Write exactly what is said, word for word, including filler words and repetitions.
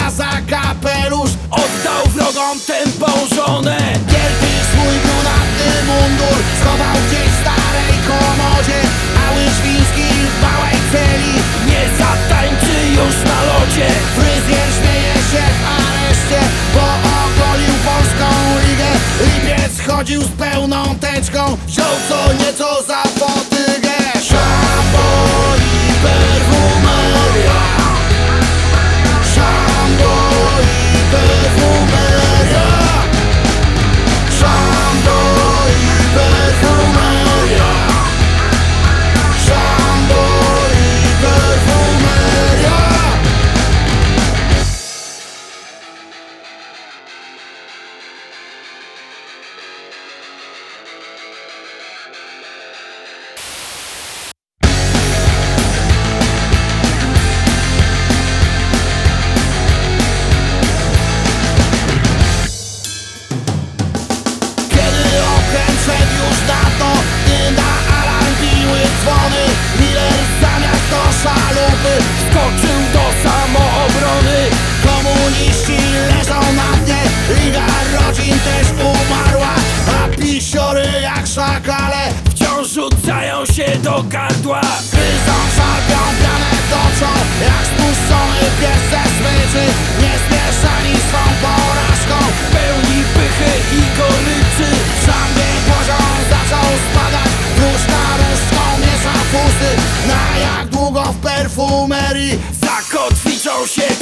chwyta za kapelusz, oddał wrogom tę pożonę. wielki swój brunatny mundur schował gdzieś w starej komodzie, a łyżwiński w małej celi Nie zatańczy już na lodzie. fryzjer śmieje się w areszcie, bo ogolił polską ligę. Lipiec chodził z pełną teczką, wziął co nieco za potygę. Szambo i perfumeria, szambo i perfumeria, szambo i perfumeria, szambo i perfumeria. Kiedy okręt szedł już na dno, gdy na alarm biły dzwony, Miller zamiast do szalupy Skoczył do samoobrony. komuniści leżą na dnie, Liga Rodzin też umarła, a pisiory jak szakale Wciąż rzucają się do gardła. gryzą, szarpią pianę toczą, jak spuszczony pies ze smyczy, niezmieszani swą porażką. Pełni pychy i goryczy. W szambie poziom zaczął spadać, nóż na różdżką miesza fusty. Na jak długo w perfumerii Zakotwiczą się